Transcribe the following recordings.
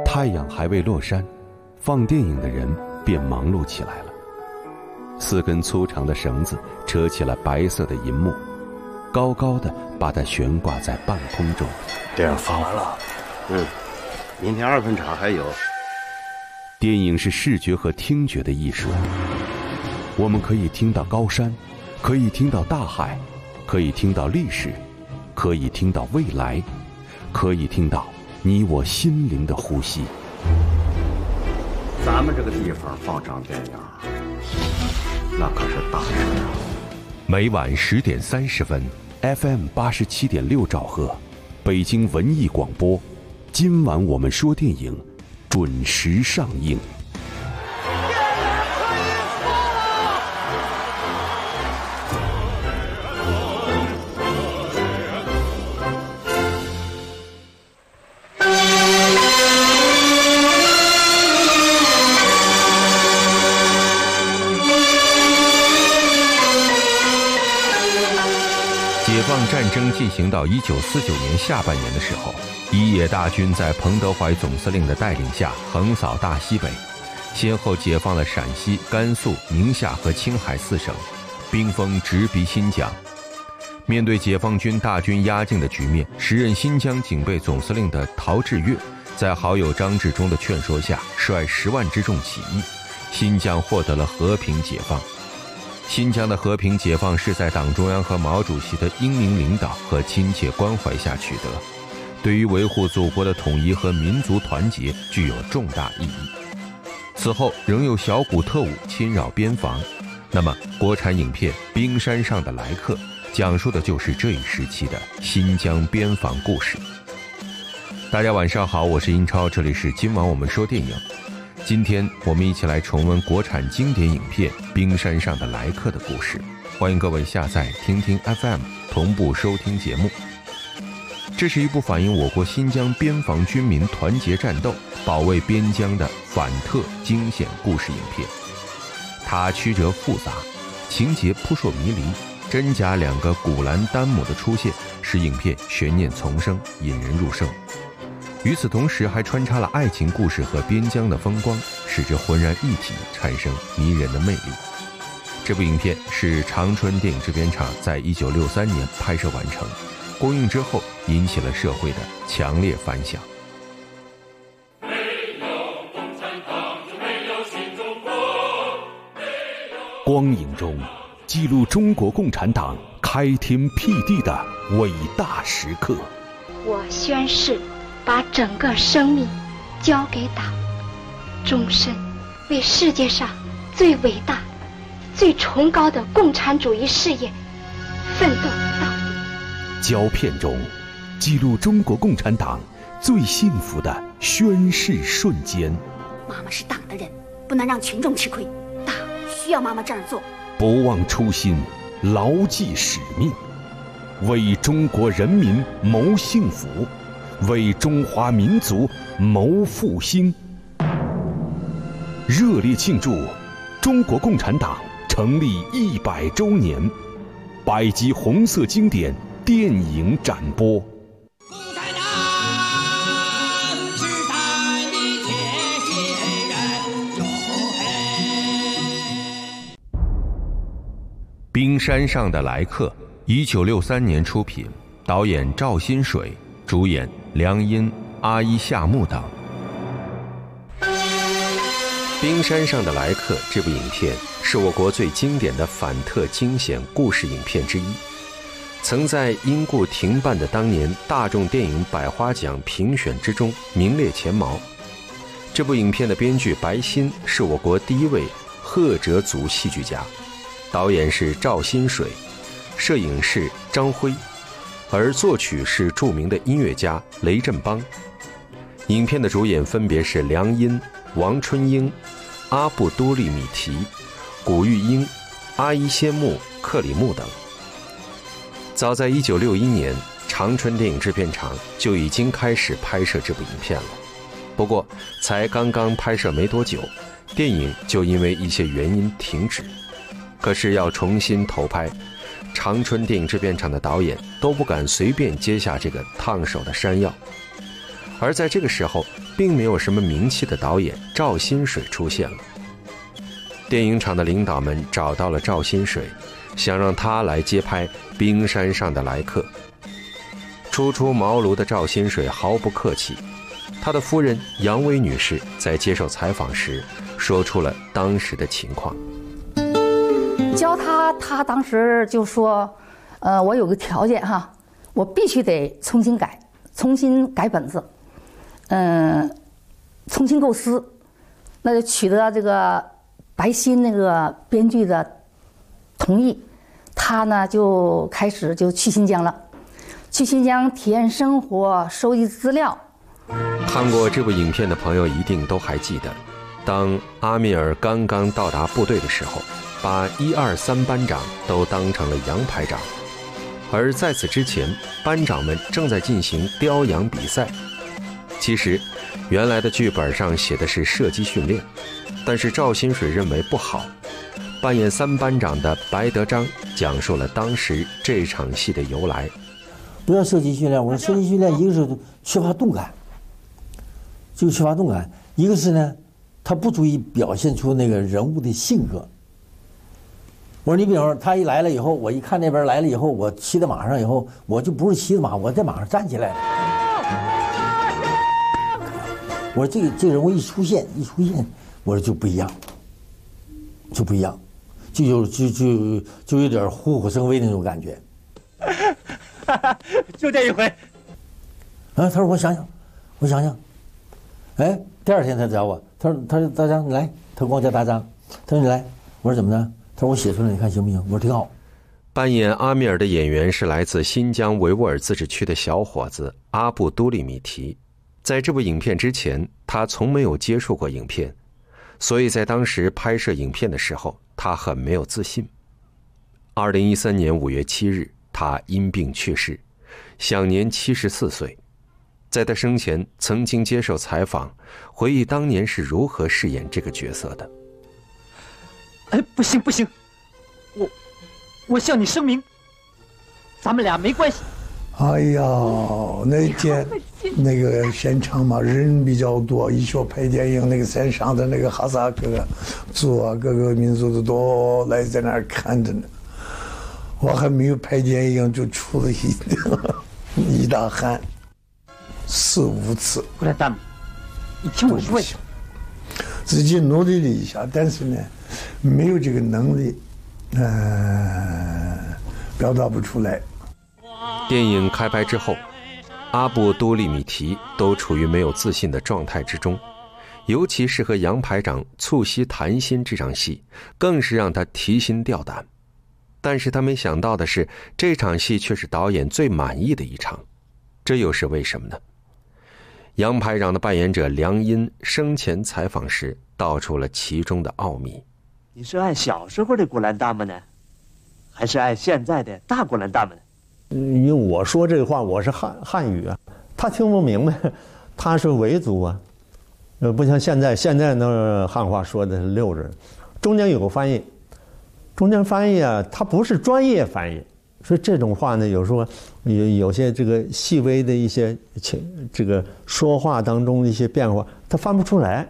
太阳还未落山，放电影的人便忙碌起来了。4根粗长的绳子扯起了白色的银幕，高高的把它悬挂在半空中。 电影放完了，明天2分场还有。 电影是视觉和听觉的艺术，我们可以听到高山，可以听到大海，可以听到历史，可以听到未来，可以听到你我心灵的呼吸。 咱们这个地方放场电影，那可是大事啊！ 每晚10点30分 ，FM 87.6兆赫，北京文艺广播。今晚我们说电影，准时上映。 解放战争进行到1949年下半年的时候，一野大军在彭德怀总司令的带领下横扫大西北，先后解放了陕西、甘肃、宁夏和青海4省，兵锋直逼新疆。面对解放军大军压境的局面，时任新疆警备总司令的陶峙岳在好友张治中的劝说下，率10万之众起义，新疆获得了和平解放。新疆的和平解放是在党中央和毛主席的英明领导和亲切关怀下取得，对于维护祖国的统一和民族团结具有重大意义。此后仍有小股特务侵扰边防，那么国产影片《冰山上的来客》讲述的就是这一时期的新疆边防故事。大家晚上好，我是英超，这里是今晚我们说电影。今天我们一起来重温国产经典影片《冰山上的来客》的故事，欢迎各位下载听听 FM 同步收听节目。这是一部反映我国新疆边防军民团结战斗、保卫边疆的反特惊险故事影片。它曲折复杂，情节扑朔迷离，真假2个古兰丹姆的出现使影片悬念丛生，引人入胜。与此同时还穿插了爱情故事和边疆的风光，使之浑然一体，产生迷人的魅力。这部影片是长春电影制片厂在1963年拍摄完成，公映之后引起了社会的强烈反响。 光影中记录中国共产党开天辟地的伟大时刻。 我宣誓把整个生命交给党，终身为世界上最伟大、最崇高的共产主义事业奋斗到底。 胶片中记录中国共产党最幸福的宣誓瞬间。 妈妈是党的人，不能让群众吃亏，党需要妈妈这样做。 不忘初心，牢记使命，为中国人民谋幸福，为中华民族谋复兴。热烈庆祝中国共产党成立100周年，100集红色经典电影展播。 共产党是咱的铁血人，哟嘿！ 冰山上的来客，1963年出品，导演赵新水，主演梁音、阿依夏木等。《冰山上的来客》这部影片是我国最经典的反特惊险故事影片之一，曾在因故停办的当年大众电影百花奖评选之中名列前茅。这部影片的编剧白新是我国第一位赫哲族戏剧家，导演是赵新水，摄影是张辉，而作曲是著名的音乐家雷振邦。影片的主演分别是梁音、王春英、阿布多利米提、古玉英、阿依仙木、克里木等。早在1961年，长春电影制片厂就已经开始拍摄这部影片了。不过才刚刚拍摄没多久，电影就因为一些原因停止。可是要重新投拍，长春电影制片厂的导演都不敢随便接下这个烫手的山药。 而在这个时候，并没有什么名气的导演赵新水出现了。电影厂的领导们找到了赵新水，想让他来接拍《冰山上的来客》。初出茅庐的赵新水毫不客气，他的夫人杨薇女士在接受采访时说出了当时的情况。 教他当时就说，我有个条件哈，我必须得重新改本子，重新构思，那就取得这个白新那个编剧的同意，他呢就开始就去新疆了，去新疆体验生活，收集资料。 看过这部影片的朋友一定都还记得，当阿米尔刚刚到达部队的时候，把1、2、3班长都当成了杨排长，而在此之前，班长们正在进行雕羊比赛。其实原来的剧本上写的是射击训练，但是赵新水认为不好。扮演3班长的白德章讲述了当时这场戏的由来。 不要射击训练，我说射击训练一个是缺乏动感，就缺乏动感；一个是呢，它不足以表现出那个人物的性格。我说你比方说他一来了以后，我一看那边来了以后，我骑在马上以后，我就不是骑着马，我在马上站起来了。我说这人物一出现，我说就不一样，就有点虎虎生威那种感觉。 就这一回。 他说我想想，哎，第2天他找我，他说大张你来，他跟我叫大张，他说你来，我说怎么呢？他说我写出来你看行不行？我说挺好。 扮演阿米尔的演员是来自新疆维吾尔自治区的小伙子阿布都利米提。在这部影片之前，他从没有接触过影片，所以在当时拍摄影片的时候，他很没有自信。2013年5月7日，他因病去世，享年74岁。在他生前曾经接受采访，回忆当年是如何饰演这个角色的。 哎，不行，我向你声明，咱们俩没关系。 哎呀，那天那个现场嘛，人比较多，一说拍电影，那个山上的那个哈萨克族啊，各个民族的都来在那儿看着呢。我还没有拍电影就出了一大汗，4、5次。 过来，大姆，你听我说一下。 自己努力了一下，但是呢，没有这个能力，表达不出来。 电影开拍之后，阿布都利米提都处于没有自信的状态之中，尤其是和杨排长促膝谈心这场戏，更是让他提心吊胆。但是他没想到的是，这场戏却是导演最满意的一场，这又是为什么呢？杨排长的扮演者梁音生前采访时道出了其中的奥秘。 你是爱小时候的古兰大姆呢，还是爱现在的大古兰大姆呢？ 因为我说这个话我是汉语啊，他听不明白，他是维族啊，不像现在那汉话说的是6人，中间有个翻译，啊，他不是专业翻译，所以这种话呢，有时候有些这个细微的一些这个说话当中的一些变化，他翻不出来。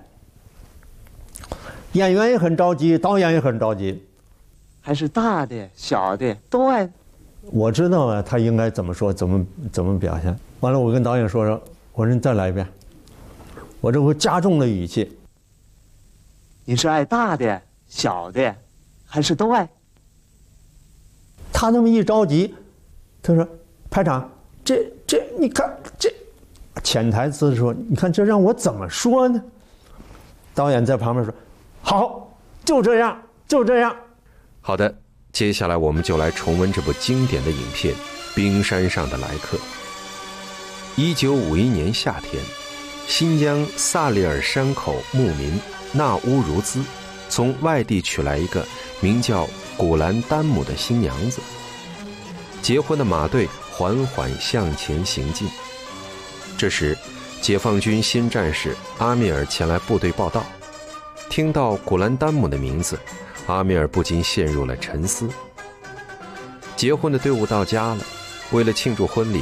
演员也很着急，导演也很着急， 还是大的小的都爱。 我知道啊，他应该怎么说，怎么表现。完了，我跟导演说，我说你再来一遍，我这会加重了语气。 你是爱大的小的，还是都爱？ 他那么一着急，他说：“排长，这你看这，潜台词说，你看这让我怎么说呢？”导演在旁边说：“好，就这样。” 好的，接下来我们就来重温这部经典的影片《冰山上的来客》。1951年夏天，新疆萨里尔山口牧民纳乌如兹从外地娶来一个名叫古兰丹姆的新娘子。结婚的马队缓缓向前行进。这时，解放军新战士阿米尔前来部队报道，听到古兰丹姆的名字，阿米尔不禁陷入了沉思。结婚的队伍到家了，为了庆祝婚礼，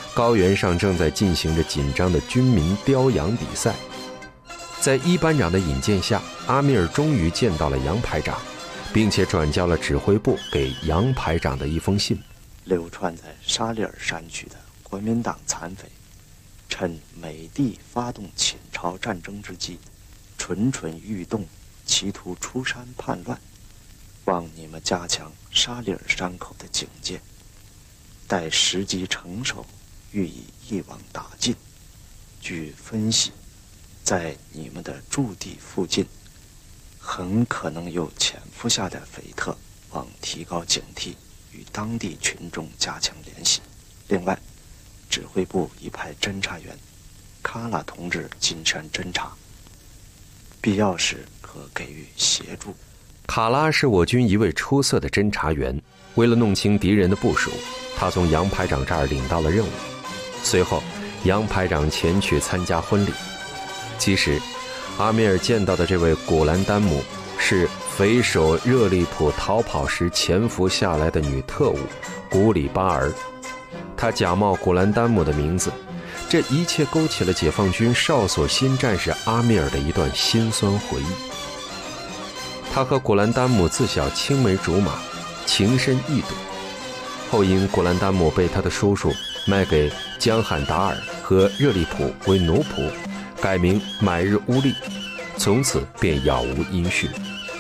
高原上正在进行着紧张的军民雕羊比赛。在一班长的引荐下，阿米尔终于见到了杨排长，并且转交了指挥部给杨排长的一封信。 流传在沙利尔山区的国民党残匪，趁美帝发动侵朝战争之际，蠢蠢欲动，企图出山叛乱，望你们加强沙利尔山口的警戒，待时机成熟，予以一网打尽。据分析，在你们的驻地附近，很可能有潜伏下的匪特，望提高警惕，与当地群众加强联系。另外，指挥部已派侦查员卡拉同志进山侦查，必要时可给予协助。 卡拉是我军一位出色的侦察员，为了弄清敌人的部署，他从杨排长这儿领到了任务。随后，杨排长前去参加婚礼。其实，阿米尔见到的这位古兰丹姆是匪首热利普逃跑时潜伏下来的女特务古里巴尔。她假冒古兰丹姆的名字，这一切勾起了解放军哨所新战士阿米尔的一段辛酸回忆。他和古兰丹姆自小青梅竹马，情深意笃，后因古兰丹姆被他的叔叔卖给江汉达尔和热利普为奴仆，改名买日乌利，从此便杳无音讯。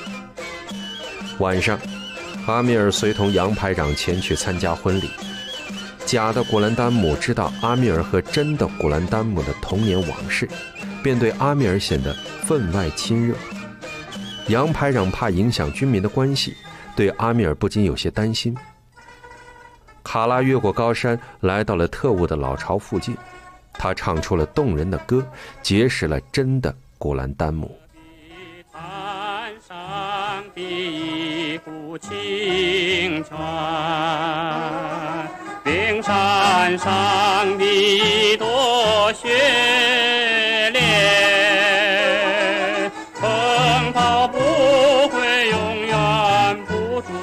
晚上，阿米尔随同杨排长前去参加婚礼。假的古兰丹姆知道阿米尔和真的古兰丹姆的童年往事，便对阿米尔显得分外亲热。杨排长怕影响军民的关系，对阿米尔不禁有些担心。卡拉越过高山，来到了特务的老巢附近，他唱出了动人的歌，结识了真的古兰丹姆。 滩上的一股清泉，冰山上的一朵雪莲，风暴不会永远不住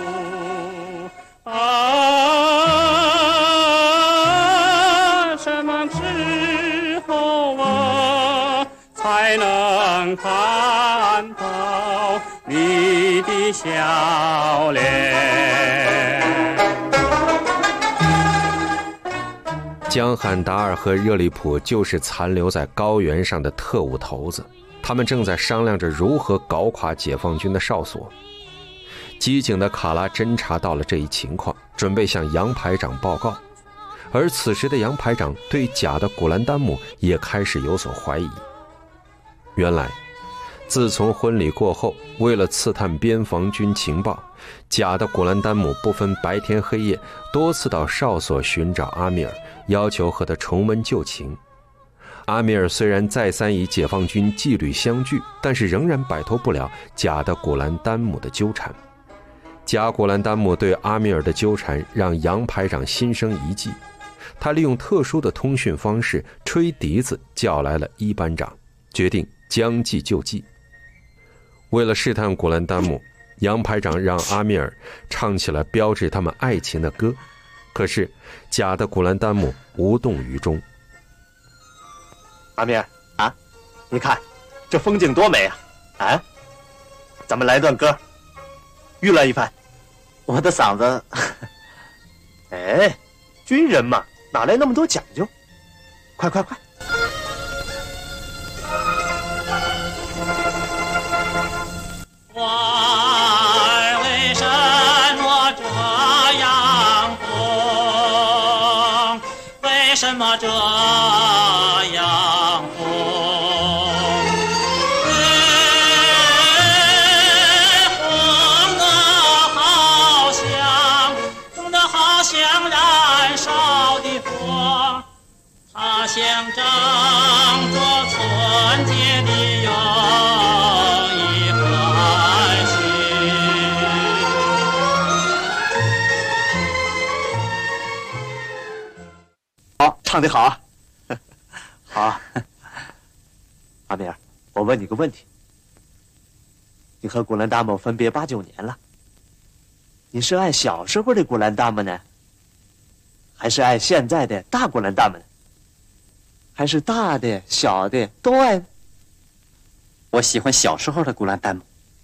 啊！什么时候我才能看到你的笑脸？ 江汉达尔和热利普就是残留在高原上的特务头子，他们正在商量着如何搞垮解放军的哨所。机警的卡拉侦察到了这一情况，准备向杨排长报告。而此时的杨排长对假的古兰丹姆也开始有所怀疑。原来，自从婚礼过后，为了刺探边防军情报，假的古兰丹姆不分白天黑夜，多次到哨所寻找阿米尔，要求和他重温旧情。阿米尔虽然再三与解放军纪律相拒，但是仍然摆脱不了假的古兰丹姆的纠缠。假古兰丹姆对阿米尔的纠缠让杨排长心生一计，他利用特殊的通讯方式吹笛子叫来了一班长，决定将计就计。为了试探古兰丹姆，杨排长让阿米尔唱起了标志他们爱情的歌，可是假的古兰丹姆无动于衷。 阿米尔啊，你看这风景多美啊！啊，咱们来段歌，娱乐一番。我的嗓子，哎，军人嘛，哪来那么多讲究？快快快！ 花为什么这样红？为什么这样红？红的好像燃烧的火，它象征着纯洁的友谊和爱情。 好，唱得好啊！好，阿米尔，我问你个问题：你和古兰达姆分别8、9年了，你是爱小时候的古兰达姆呢， 还是爱现在的大古兰丹姆呢？还是大的、小的都爱呢？ 我喜欢小时候的古兰丹姆。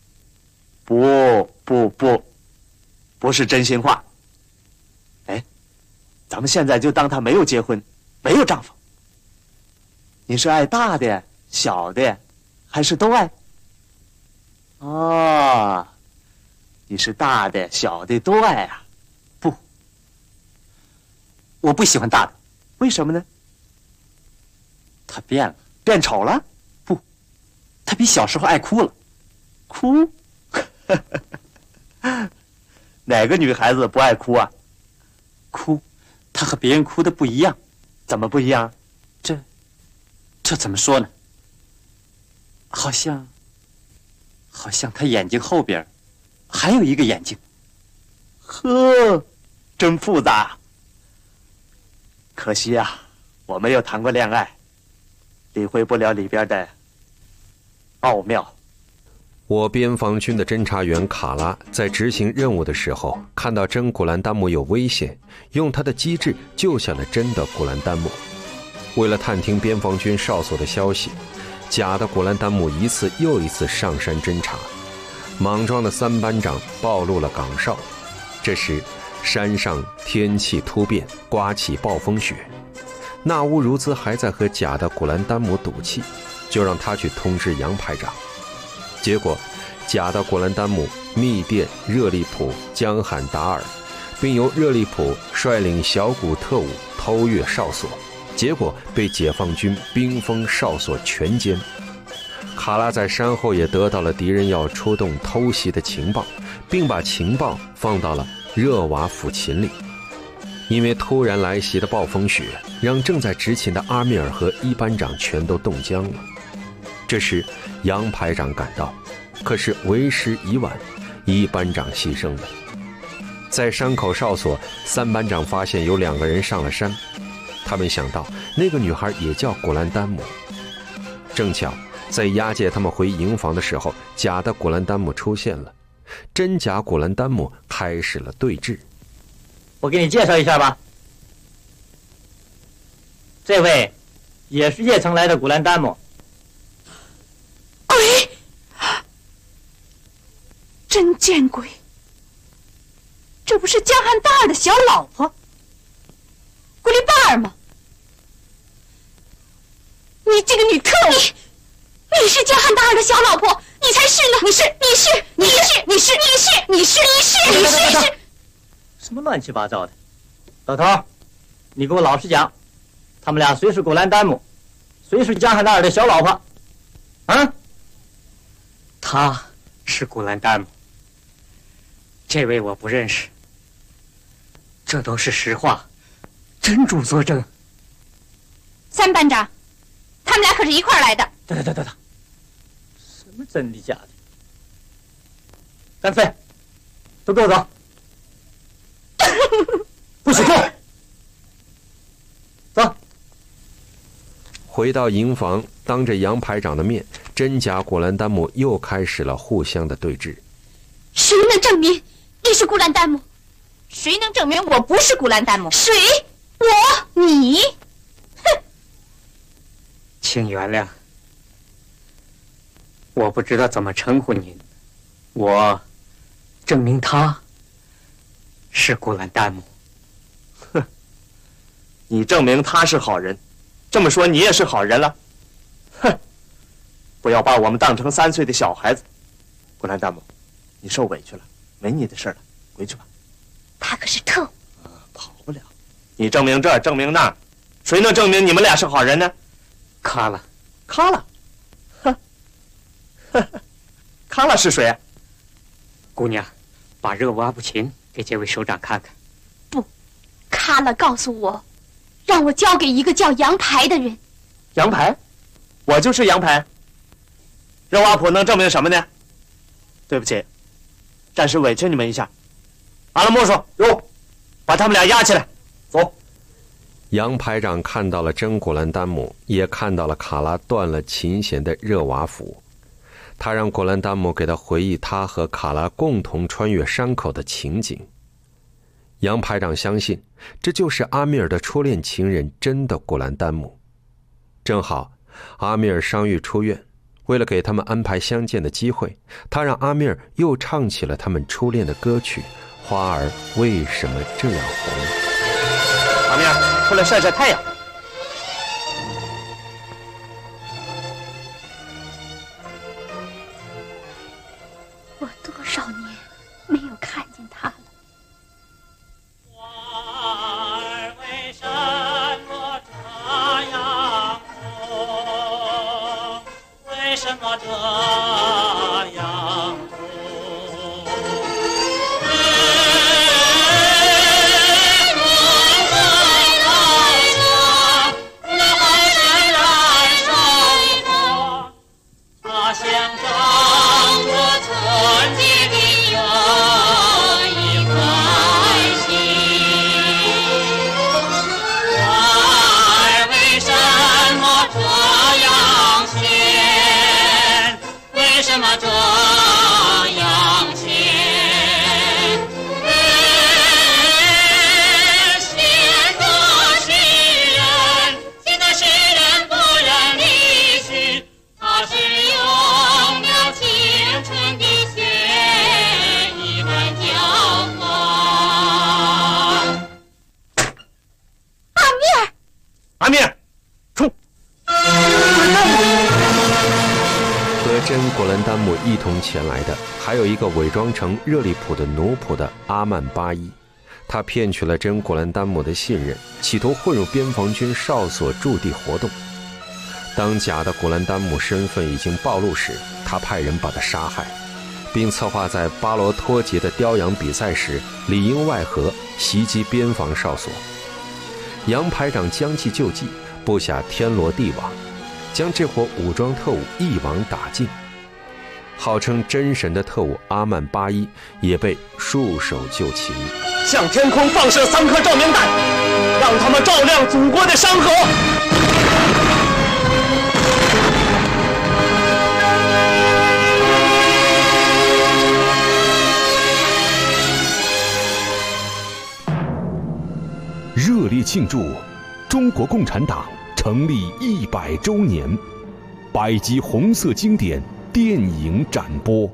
不是真心话。哎，咱们现在就当他没有结婚，没有丈夫。你是爱大的、小的，还是都爱？哦，你是大的、小的都爱啊？ 不，我不喜欢大的。 为什么呢？ 他变了， 变丑了？ 不，他比小时候爱哭了。 哭？哪个女孩子不爱哭啊？ 哭，她和别人哭的不一样。 怎么不一样？ 这怎么说呢？好像她眼睛后边还有一个眼睛。 呵，真复杂。可惜啊，我没有谈过恋爱，理会不了里边的奥妙。 我边防军的侦察员卡拉在执行任务的时候，看到真古兰丹姆有危险，用他的机智救下了真的古兰丹姆。为了探听边防军哨所的消息，假的古兰丹姆一次又一次上山侦察。莽撞的三班长暴露了岗哨。这时山上天气突变，刮起暴风雪。纳乌如兹还在和假的古兰丹姆赌气，就让他去通知杨排长。结果假的古兰丹姆密电热利普江罕达尔，并由热利普率领小股特务偷越哨所，结果被解放军兵锋哨所全歼。卡拉在山后也得到了敌人要出动偷袭的情报，并把情报放到了热瓦府秦里。因为突然来袭的暴风雪让正在执勤的阿米尔和一班长全都冻僵了。这时杨排长赶到，可是为时已晚，一班长牺牲了。在山口哨所，三班长发现有2个人上了山，他们想到那个女孩也叫古兰丹姆。正巧在押解他们回营房的时候，假的古兰丹姆出现了，真假古兰丹姆开始了对峙。 我给你介绍一下吧，这位也是叶城来的古兰丹姆。 鬼，真见鬼！这不是江汉大儿的小老婆古丽巴尔吗？你这个女特务！你是江汉大儿的小老婆，你才是呢！你是！ 什么乱七八糟的！老头，你给我老实讲，他们俩谁是古兰丹姆，谁是江汉大尔的小老婆？啊？ 他是古兰丹姆，这位我不认识。这都是实话，真主作证。 三班长，他们俩可是一块儿来的。 等，什么真的假的？干脆都给我走！不许动！走。 回到营房，当着杨排长的面，真假古兰丹姆又开始了互相的对峙。 谁能证明你是古兰丹姆？谁能证明我不是古兰丹姆？谁？我？你？哼！ 请原谅，我不知道怎么称呼您。我证明他是古兰丹姆。 哼，你证明他是好人，这么说你也是好人了。哼，不要把我们当成3岁的小孩子。古兰丹姆，你受委屈了，没你的事了，回去吧。 他可是特务， 跑不了。你证明这儿，证明那儿，谁能证明你们俩是好人呢？ 卡了， 卡了，哼，卡了是谁啊？ 姑娘，把热瓦布琴给这位首长看看。 不，卡了告诉我，让我交给一个叫杨排的人。 杨排？我就是杨排。热瓦普能证明什么呢？对不起，暂时委屈你们一下。阿拉莫说：“哟，把他们俩押起来，走。” 杨排长看到了真古兰丹姆，也看到了卡拉断了琴弦的热瓦府。他让古兰丹姆给他回忆他和卡拉共同穿越山口的情景。 杨排长相信，这就是阿米尔的初恋情人真的古兰丹姆。正好阿米尔伤愈出院，为了给他们安排相见的机会，他让阿米尔又唱起了他们初恋的歌曲《花儿为什么这样红》。 阿米尔，出来晒晒太阳。 我多少年没有看见他了。 花儿为什么这样红？为什么这样红？它象征着纯洁的有一颗心。花儿为什么这样鲜？为什么这样鲜？显得世人，显得世人不忍离去。它是用了青春的血一般交换。 阿米尔， 阿米尔，冲！ 和真古兰丹姆一同前来的，还有一个伪装成热利普的奴仆的阿曼巴伊。他骗取了真古兰丹姆的信任，企图混入边防军哨所驻地活动。当假的古兰丹姆身份已经暴露时，他派人把他杀害，并策划在巴罗托节的雕羊比赛时里应外合袭击边防哨所。杨排长将计就计，布下天罗地网，将这伙武装特务一网打尽。号称真神的特务阿曼巴伊也被束手就擒。 向天空放射3颗照明弹，让他们照亮祖国的山河。 热烈庆祝中国共产党成立100周年，100集红色经典电影展播。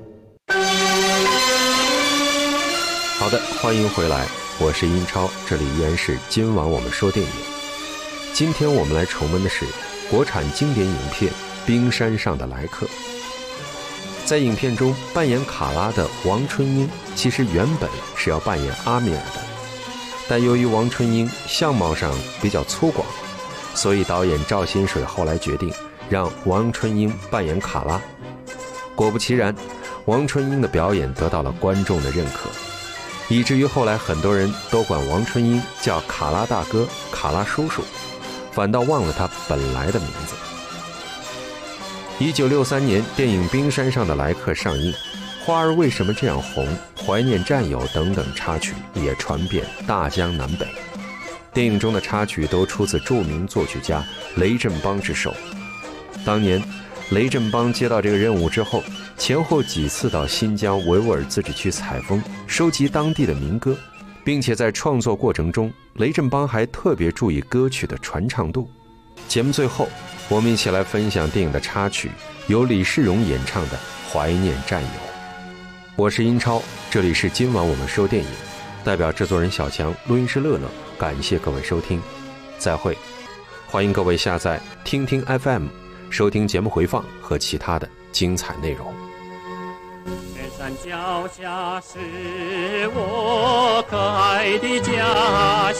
好的，欢迎回来，我是英超，这里依然是今晚我们说电影。今天我们来重温的是国产经典影片《冰山上的来客》。在影片中扮演卡拉的王春英，其实原本是要扮演阿米尔的，但由于王春英相貌上比较粗犷，所以导演赵新水后来决定让王春英扮演卡拉。果不其然，王春英的表演得到了观众的认可，以至于后来很多人都管王春英叫卡拉大哥、卡拉叔叔，反倒忘了他本来的名字。1963年，电影《冰山上的来客》上映，花儿为什么这样红、怀念战友等等插曲也传遍大江南北。电影中的插曲都出自著名作曲家雷振邦之手。当年雷振邦接到这个任务之后，前后几次到新疆维吾尔自治区采风，收集当地的民歌，并且在创作过程中，雷振邦还特别注意歌曲的传唱度。节目最后，我们一起来分享电影的插曲，由李世荣演唱的《怀念战友》。我是英超，这里是今晚我们说电影，代表制作人小强，录音师乐乐，感谢各位收听，再会。欢迎各位下载听听 FM， 收听节目回放和其他的精彩内容。 天山脚下是我可爱的家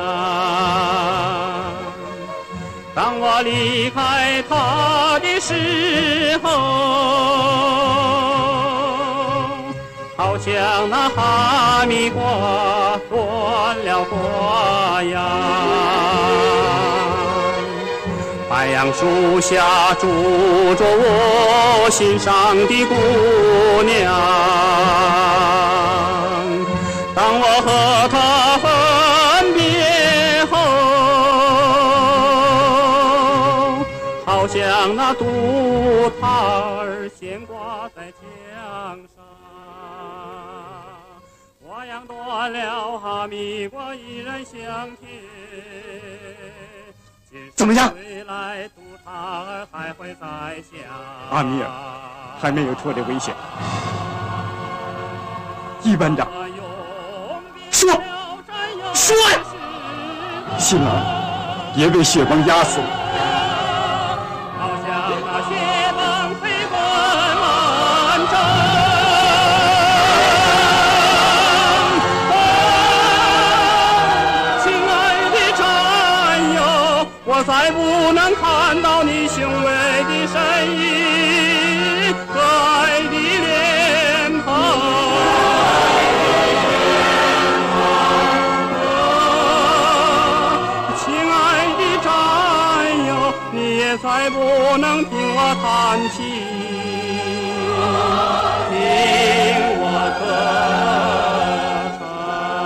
乡，当我离开它的时候，好像那哈密瓜断了瓜秧。白杨树下住着我心上的姑娘，当我和她分别后，好像那杜塔儿悬挂在墙上。 太阳断了，哈密瓜依然香甜。 怎么样？ 阿米尔还没有脱离危险。一班长，说呀！幸而也被雪崩压死了。好像那雪崩飞奔满城。亲爱的战友，我再不能看到你雄伟的身影和爱的脸庞。再不能听我弹琴，听我歌唱。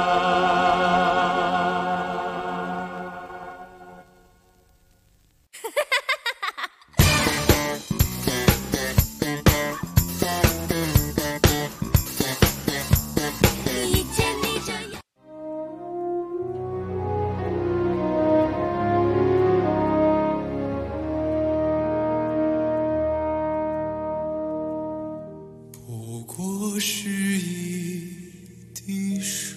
一见你这样。 不是一滴水，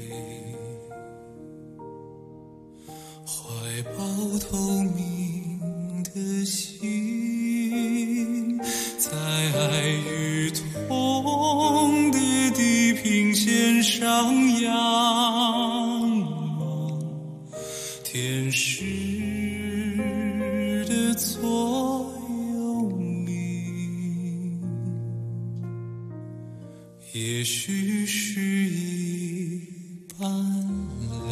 怀抱透明的心，在爱与痛的地平线上仰望天使的左右铭，也许是一般泪，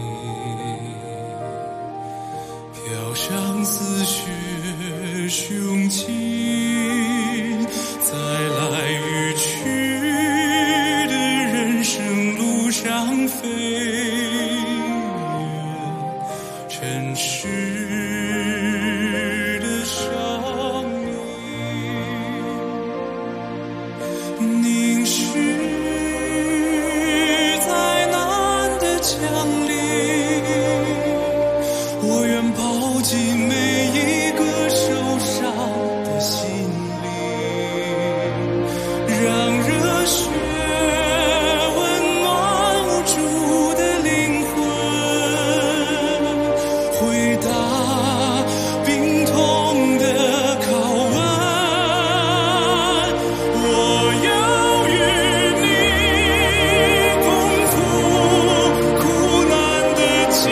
飘上似雪胸襟，在来与去的人生路上飞越尘世的生命，凝视在难的降临，我愿抱紧每一个受伤的心灵，让热血温暖无助的灵魂，回答病痛的拷问。我要与你共赴苦难的经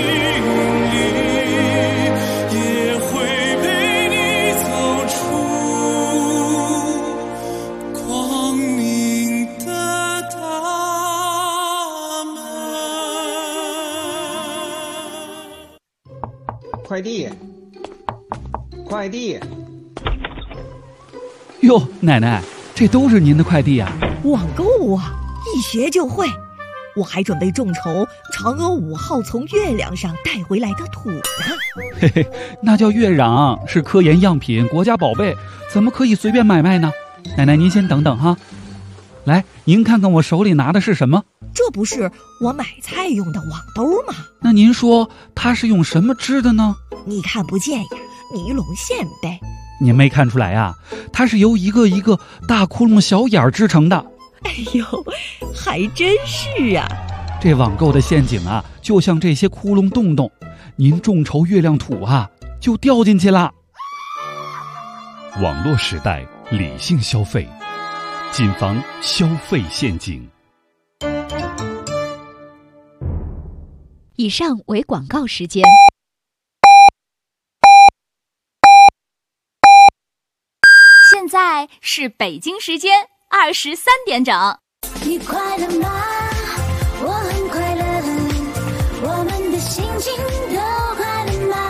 历，也会陪你走出光明的大门。 快递，快递！ 哟，奶奶，这都是您的快递啊！ 网购啊，一学就会。我还准备众筹嫦娥5号从月亮上带回来的土呢。 嘿嘿，那叫月壤，是科研样品，国家宝贝，怎么可以随便买卖呢？奶奶，您先等等哈。来，您看看我手里拿的是什么？ 这不是我买菜用的网兜吗？ 那您说它是用什么织的呢？ 你看不见呀，尼龙线呗。 您没看出来呀？它是由一个一个大窟窿小眼儿织成的。 哎呦，还真是啊！ 这网购的陷阱啊，就像这些窟窿洞洞，您众筹月亮土啊，就掉进去了。 网络时代，理性消费，谨防消费陷阱。 以上为广告时间。现在是北京时间23点整。 你快乐吗？我很快乐，我们的心情都快乐吗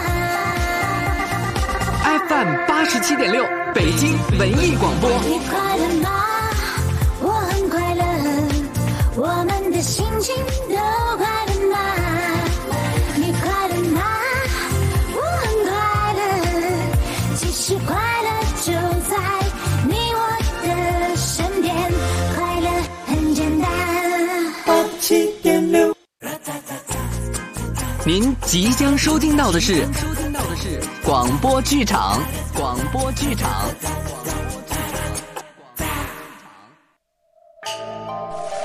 ？FM 87.6，北京文艺广播。 你快乐吗？我很快乐，我们的心情都快乐吗？你快乐吗？我很快乐，其实快乐就在你我的身边，快乐很简单。87 您即将收听到的是广播剧场。